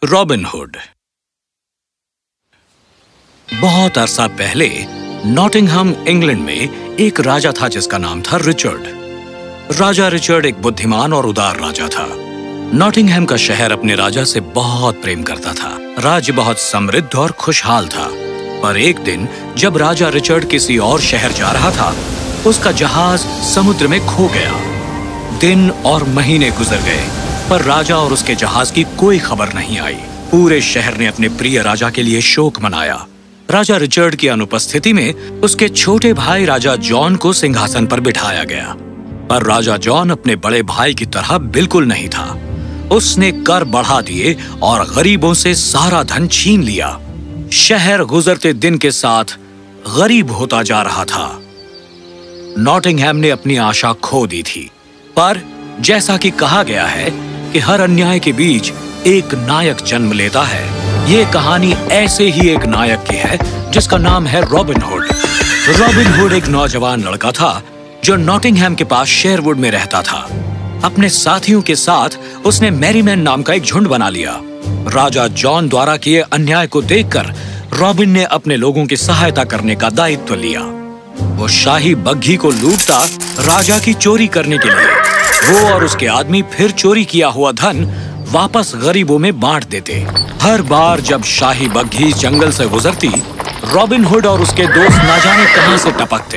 Robin hood. बहुत अरसा पहले नॉटिंघम, इंग्लैंड में एक राजा था जिसका नाम था रिचर्ड। राजा रिचर्ड एक बुद्धिमान और उदार राजा था। नॉटिंघम का शहर अपने राजा से बहुत प्रेम करता था। राज्य बहुत समृद्ध और खुशहाल था। पर एक दिन जब राजा रिचर्ड किसी और शहर जा रहा था, उसका जहाज समुद्र में खो गया। दिन और महीने गुजर गए, पर राजा और उसके जहाज की कोई खबर नहीं आई। पूरे शहर ने अपने प्रिय राजा के लिए शोक मनाया। राजा रिचर्ड की अनुपस्थिति में उसके छोटे भाई राजा जॉन को सिंहासन पर बिठाया गया। पर राजा जॉन अपने बड़े भाई की तरह बिल्कुल नहीं था। उसने कर बढ़ा दिए और गरीबों से सारा धन छीन लिया। शहर गुजरते दिन के साथ गरीब होता जा रहा था। नॉटिंघम ने अपनी आशा खो दी थी। पर जैसा कि कहा गया है कि हर अन्याय के बीच एक नायक जन्म लेता है, ये कहानी ऐसे ही एक नायक की है जिसका नाम है रॉबिन हुड। रॉबिन हुड एक नौजवान लड़का था जो नॉटिंघम के पास शेरवुड में रहता था। अपने साथियों के साथ उसने मैरीमैन नाम का एक झुंड बना लिया। राजा जॉन द्वारा किए अन्याय को देखकर रॉबिन ने अपने लोगों की सहायता करने का दायित्व लिया। वो शाही बग्घी को लूटता राजा की चोरी करने के लिए। वो और उसके आदमी फिर चोरी किया हुआ धन वापस गरीबों में बांट देते। हर बार जब शाही बग्घी जंगल से गुजरती, रॉबिन हुड और उसके दोस्त ना जाने कहां से टपकते।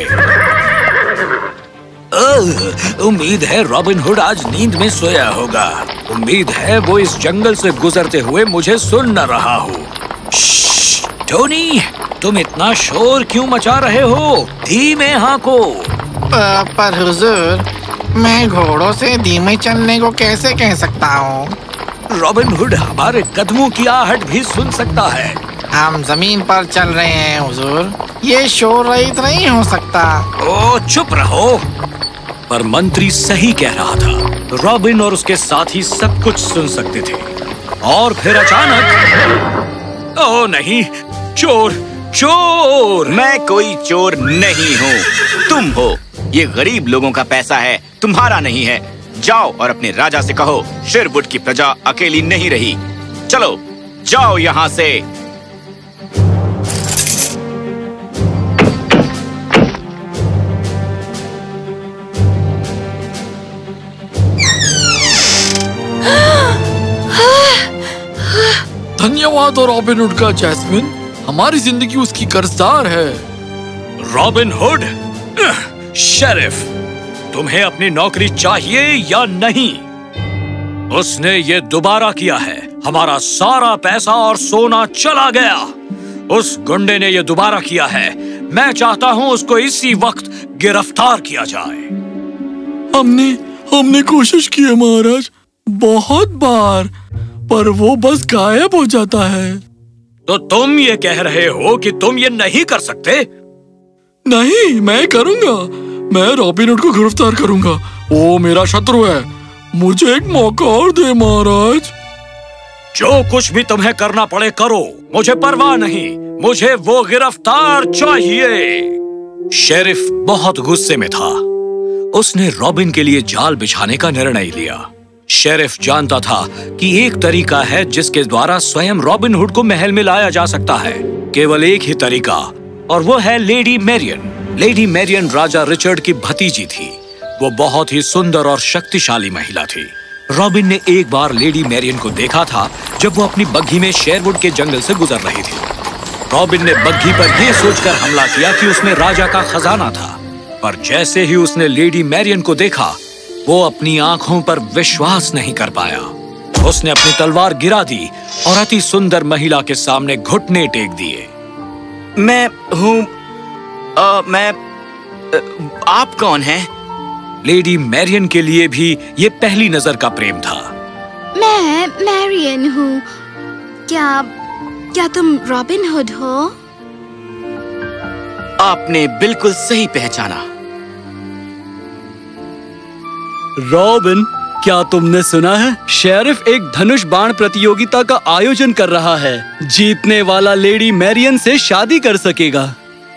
उम्मीद है रॉबिन हुड आज नींद में सोया होगा। उम्मीद है वो इस जंगल से गुजरते हुए मुझे सुन न रहा हो। टोनी, तुम इतना शोर क्यों मचा रहे हो? धीमे हाँको। पर हुजूर, मैं घोड़ों से धीमे चलने को कैसे कह सकता हूँ? रॉबिन हुड हमारे कदमों की आहट भी सुन सकता है। हम जमीन पर चल रहे हैं हुजूर, ये शोर रहित नहीं हो सकता। ओ चुप रहो। पर मंत्री सही कह रहा था। रॉबिन और उसके साथी सब कुछ सुन सकते थे। और फिर अचानक, ओ नहीं, चोर चोर! मैं कोई चोर नहीं हूँ, तुम हो। ये गरीब लोगों का पैसा है, तुम्हारा नहीं है। जाओ और अपने राजा से कहो, शेरवुड की प्रजा अकेली नहीं रही। चलो जाओ यहाँ से। धन्यवाद रॉबिन हुड का जैस्मिन, हमारी जिंदगी उसकी कर्जदार है। रॉबिन हुड, शेरिफ, तुम्हें अपनी नौकरी चाहिए या नहीं? उसने ये दोबारा किया है। हमारा सारा पैसा और सोना चला गया। उस गुंडे ने ये दोबारा किया है। मैं चाहता हूँ उसको इसी वक्त गिरफ्तार किया जाए। हमने कोशिश की है महाराज, बहुत बार, पर वो बस गायब हो जाता है। तो तुम ये कह रहे हो कि तुम ये नहीं कर सकते? नहीं, मैं करूंगा। मैं रॉबिन हुड को गिरफ्तार करूंगा। वो मेरा शत्रु है। मुझे एक मौका और दे महाराज। जो कुछ भी तुम्हें करना पड़े करो, मुझे परवाह नहीं। मुझे वो गिरफ्तार चाहिए। शेरिफ बहुत गुस्से में था। उसने रॉबिन के लिए जाल बिछाने का निर्णय लिया। शेरिफ जानता था कि एक तरीका है जिसके द्वारा स्वयं रॉबिन हुड को महल में लाया जा सकता है। केवल एक ही तरीका, और वो है लेडी मैरियन। लेडी मैरियन राजा रिचर्ड की भतीजी थी। वो बहुत ही सुंदर और शक्तिशाली महिला थी। रॉबिन ने एक बार लेडी मैरियन को देखा था जब वो अपनी बग्घी में शेरवुड के जंगल से गुजर रही थी। रॉबिन ने बग्घी पर यह सोचकर हमला किया कि उसमें राजा का खजाना था। पर जैसे ही उसने लेडी मैरियन को देखा, वो अपनी आंखों पर विश्वास नहीं कर पाया। उसने अपनी तलवार गिरा दी और अति सुंदर महिला के सामने घुटने टेक दिए। मैं हूँ, आप कौन हैं? लेडी मैरियन के लिए भी ये पहली नजर का प्रेम था। मैं मैरियन हूँ। क्या तुम रॉबिन हुड हो? आपने बिल्कुल सही पहचाना। रॉबिन, क्या तुमने सुना है? शेरिफ एक धनुष बाण प्रतियोगिता का आयोजन कर रहा है। जीतने वाला लेडी मैरियन से शादी कर सकेगा।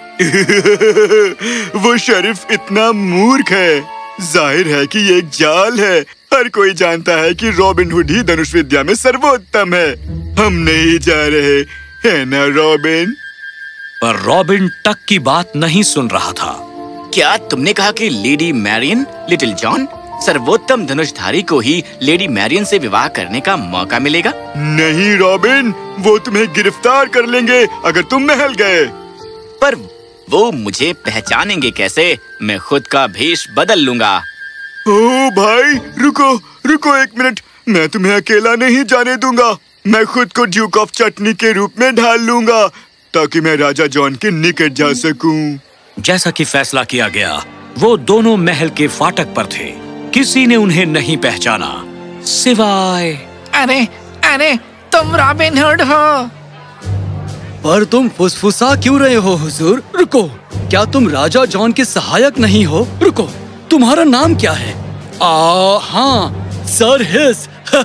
वो शेरिफ इतना मूर्ख है। जाहिर है कि ये एक जाल है। हर कोई जानता है कि रॉबिन हुड ही धनुष विद्या में सर्वोत्तम है। हम नहीं जा रहे, है ना रॉबिन? पर रॉबिन टक की बात नहीं सुन रहा था। क्या तुमने कहा कि लेडी मैरियन, लिटिल जॉन, सर्वोत्तम धनुषधारी को ही लेडी मैरियन से विवाह करने का मौका मिलेगा? नहीं रॉबिन, वो तुम्हें गिरफ्तार कर लेंगे अगर तुम महल गए। पर वो मुझे पहचानेंगे कैसे? मैं खुद का भेष बदल लूंगा। ओ भाई, रुको रुको एक मिनट, मैं तुम्हें अकेला नहीं जाने दूंगा। मैं खुद को ड्यूक ऑफ चटनी के रूप में ढाल लूंगा ताकि मैं राजा जॉन के निकट जा सकूं। जैसा कि फैसला किया गया, वो दोनों महल के फाटक पर थे। किसी ने उन्हें नहीं पहचाना सिवाय। अरे अरे, तुम रॉबिन हुड हो। पर तुम फुसफुसा क्यों रहे हो हुजूर? रुको, क्या तुम राजा जॉन के सहायक नहीं हो? रुको, तुम्हारा नाम क्या है? हाँ, सर हिस।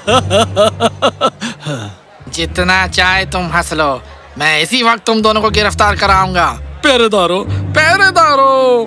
जितना चाहे तुम हंस लो, मैं इसी वक्त तुम दोनों को गिरफ्तार कराऊंगा। पहरेदारों, पहरेदारों।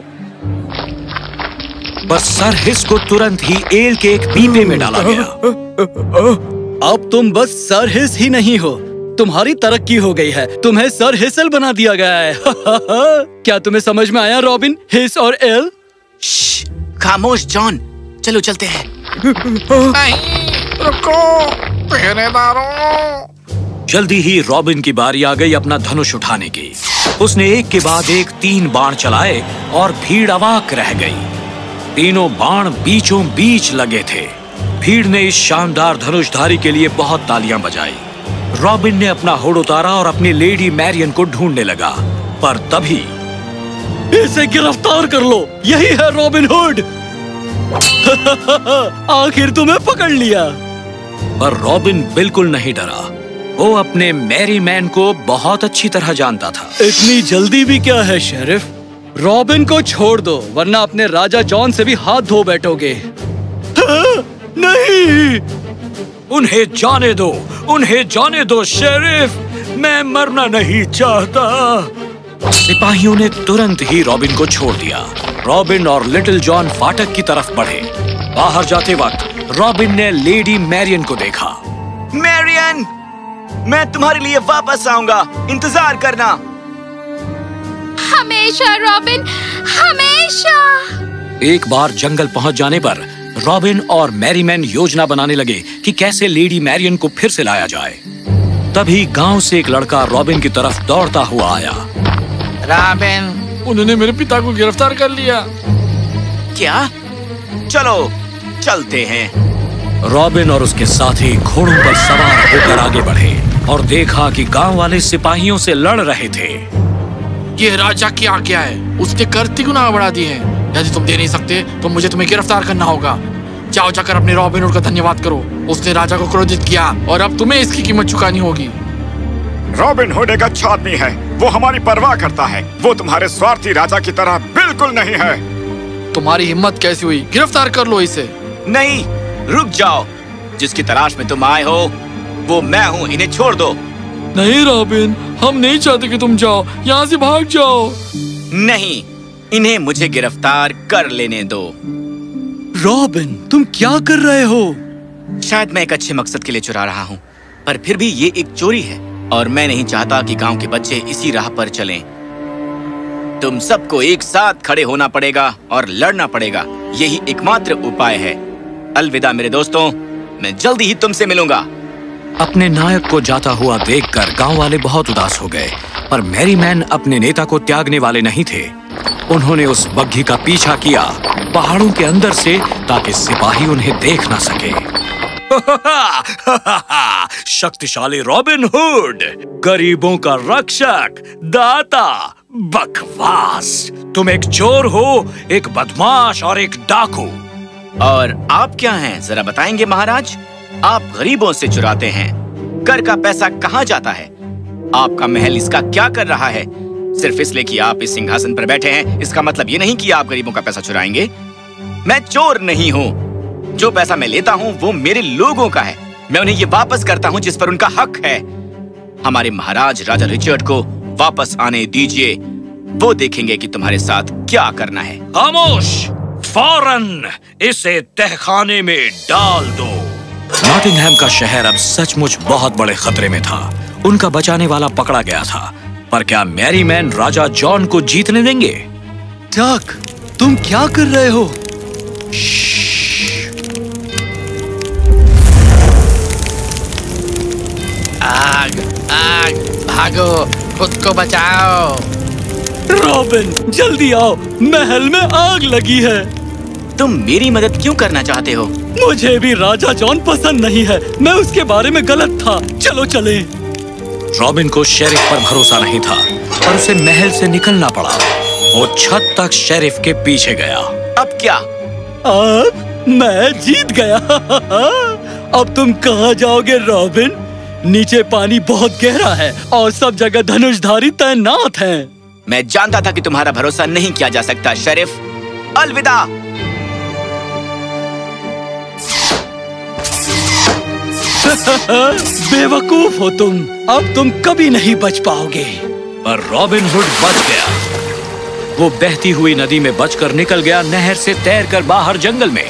बस सर हिस को तुरंत ही एल के एक पीपे में डाला गया। अब तुम बस सर हिस ही नहीं हो, तुम्हारी तरक्की हो गई है। तुम्हें सर हिसल बना दिया गया है। क्या तुम्हें समझ में आया रॉबिन, हिस और एल? खामोश जॉन, चलो चलते हैं। नहीं, रुको पहरेदारों। जल्दी ही रॉबिन की बारी आ गई अपना धनुष उठाने की। उसने एक के बाद एक 3 बाण चलाए और भीड़ अवाक रह गई। तीनों बाण बीचों बीच लगे थे। भीड़ ने इस शानदार धनुषधारी के लिए बहुत तालियां बजाई। रॉबिन ने अपना हुड उतारा और अपनी लेडी मैरियन को ढूंढने लगा, पर तभी इसे गिरफ्तार कर लो, यही है रॉबिन हुड। आखिर तुम्हें पकड़ लिया। पर रॉबिन बिल्कुल नहीं डरा। वो अपने मैरी मैन को बहुत अच्छी तरह जानता था। इतनी जल्दी भी क्या है शेरिफ? रॉबिन को छोड़ दो, वरना अपने राजा जॉन से भी हाथ धो बैठोगे। नहीं, उन्हें जाने दो, उन्हें जाने दो शेरिफ, मैं मरना नहीं चाहता। सिपाहियों ने तुरंत ही रॉबिन को छोड़ दिया। रॉबिन और लिटिल जॉन फाटक की तरफ बढ़े। बाहर जाते वक्त रॉबिन ने लेडी मैरियन को देखा। मैरियन, मैं तुम्हारे लिए वापस आऊंगा, इंतजार करना। हमेशा रॉबिन, हमेशा। एक बार जंगल पहुंच जाने पर रॉबिन और मैरीमैन योजना बनाने लगे कि कैसे लेडी मैरियन को फिर से लाया जाए। तभी गांव से एक लड़का रॉबिन की तरफ दौड़ता हुआ आया। रॉबिन, उन्होंने मेरे पिता को गिरफ्तार कर लिया। क्या? चलो चलते हैं। रॉबिन और उसके साथी घोड़ों पर सवार होकर आगे बढ़े और देखा कि गांव वाले सिपाहियों से लड़ रहे थे। ये राजा की आज्ञा है, उसने करती गुनाह बढ़ा दिए हैं। यदि तुम दे नहीं सकते तो मुझे तुम्हें गिरफ्तार करना होगा। जाओ जाकर अपने रॉबिन हुड का धन्यवाद करो। उसने राजा को क्रोधित किया और अब तुम्हें इसकी कीमत चुकानी होगी। रॉबिन हुड एक अच्छा आदमी है, वो हमारी परवाह करता है। वो तुम्हारे स्वार्थी राजा की तरह बिल्कुल नहीं है। तुम्हारी हिम्मत कैसी हुई? गिरफ्तार कर लो इसे। नहीं, रुक जाओ। जिसकी तलाश में तुम आए हो वो मैं हूँ, इन्हें छोड़ दो। नहीं रॉबिन, हम नहीं चाहते कि तुम जाओ, यहाँ से भाग जाओ। नहीं, इन्हें मुझे गिरफ्तार कर लेने दो। रॉबिन, तुम क्या कर रहे हो? शायद मैं एक अच्छे मकसद के लिए चुरा रहा हूँ, पर फिर भी ये एक चोरी है और मैं नहीं चाहता कि गांव के बच्चे इसी राह पर चलें। तुम सबको एक साथ खड़े होना पड़ेगा और लड़ना पड़ेगा। यही एकमात्र उपाय है। अलविदा मेरे दोस्तों, मैं जल्दी ही तुमसे मिलूंगा। अपने नायक को जाता हुआ देखकर गांव वाले बहुत उदास हो गए, पर मैरीमैन अपने नेता को त्यागने वाले नहीं थे। उन्होंने उस बग्घी का पीछा किया पहाड़ों के अंदर से, ताकि सिपाही उन्हें देख ना सके। शक्तिशाली रॉबिन हुड, गरीबों का रक्षक, दाता। बकवास! तुम एक चोर हो, एक बदमाश और एक डाकू। और आप क्या हैं, जरा बताएंगे महाराज? आप गरीबों से चुराते हैं। कर का पैसा कहाँ जाता है? आपका महल इसका क्या कर रहा है? सिर्फ इसलिए कि आप इस सिंहासन पर बैठे हैं, इसका मतलब ये नहीं कि आप गरीबों का पैसा चुराएंगे। मैं चोर नहीं हूँ। जो पैसा मैं लेता हूँ वो मेरे लोगों का है। मैं उन्हें ये वापस करता हूँ जिस पर उनका हक है। हमारे महाराज राजा रिचर्ड को वापस आने दीजिए, वो देखेंगे कि तुम्हारे साथ क्या करना है। खामोश! फौरन इसे तहखाने में डाल दो। नॉटिंघम का शहर अब सचमुच बहुत बड़े खतरे में था। उनका बचाने वाला पकड़ा गया था, पर क्या मैरीमैन राजा जॉन को जीतने देंगे? डक, तुम क्या कर रहे हो? आग, आग, भागो, खुद को बचाओ। रॉबिन, जल्दी आओ, महल में आग लगी है। तुम मेरी मदद क्यों करना चाहते हो? मुझे भी राजा जॉन पसंद नहीं है, मैं उसके बारे में गलत था। चलो चलें। रॉबिन को शेरिफ पर भरोसा नहीं था, पर उसे महल से निकलना पड़ा। वो छत तक शेरिफ के पीछे गया। अब क्या? अब मैं जीत गया। अब तुम कहाँ जाओगे रॉबिन? नीचे पानी बहुत गहरा है और सब जगह धनुषधारी तैनात हैं। मैं जानता था कि तुम्हारा भरोसा नहीं किया जा सकता शेरिफ। अलविदा। बेवकूफ हो तुम, अब तुम कभी नहीं बच पाओगे। पर रॉबिन हुड बच गया। वो बहती हुई नदी में बचकर निकल गया, नहर से तैरकर बाहर जंगल में।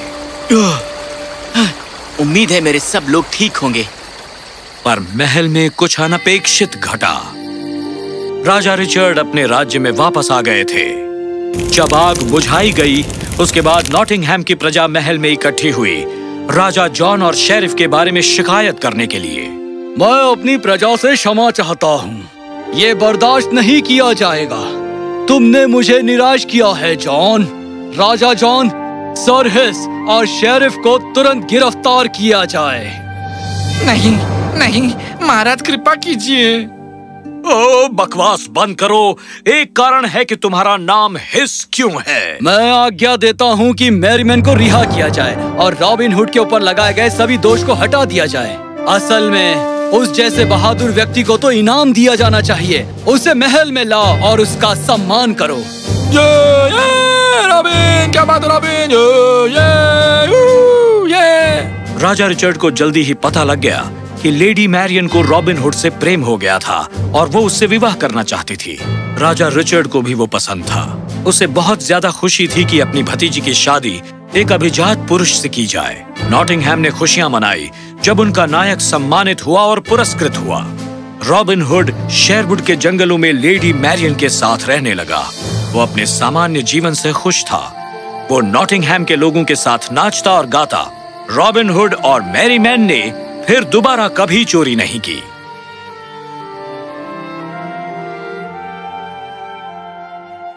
उम्मीद है मेरे सब लोग ठीक होंगे। पर महल में कुछ अनपेक्षित घटा। राजा रिचर्ड अपने राज्य में वापस आ गए थे। जब आग बुझाई गई, उसके बाद नॉटिंघम की प्रजा महल में इकट्ठी हुई राजा जॉन और शेरिफ के बारे में शिकायत करने के लिए। मैं अपनी प्रजा से क्षमा चाहता हूँ, ये बर्दाश्त नहीं किया जाएगा। तुमने मुझे निराश किया है जॉन। राजा जॉन, सर हिस और शेरिफ को तुरंत गिरफ्तार किया जाए। नहीं, नहीं, महाराज कृपा कीजिए। ओ, बकवास बंद करो। एक कारण है कि तुम्हारा नाम हिस क्यों है। मैं आज्ञा देता हूँ कि मैरीमैन को रिहा किया जाए और रॉबिन हुड के ऊपर लगाए गए सभी दोष को हटा दिया जाए। असल में उस जैसे बहादुर व्यक्ति को तो इनाम दिया जाना चाहिए। उसे महल में लाओ और उसका सम्मान करो। ये रॉबिन, क्या बात है रॉबिन? ये। राजा रिचर्ड को जल्दी ही पता लग गया कि लेडी मैरियन को रॉबिन हुड से प्रेम हो गया था और वो उससे विवाह करना चाहती थी। राजा रिचर्ड को भी वो पसंद था। उसे बहुत ज्यादा खुशी थी कि अपनी भतीजी की शादी एक अभिजात पुरुष से की जाए। नॉटिंघम ने खुशियां मनाई जब उनका नायक सम्मानित हुआ और पुरस्कृत हुआ। रॉबिन हुड शेरवुड के जंगलों में लेडी मैरियन के साथ रहने लगा। वो अपने सामान्य जीवन से खुश था। वो नॉटिंघम के लोगों के साथ नाचता और गाता। रॉबिन हुड और मैरीमैन ने फिर दोबारा कभी चोरी नहीं की।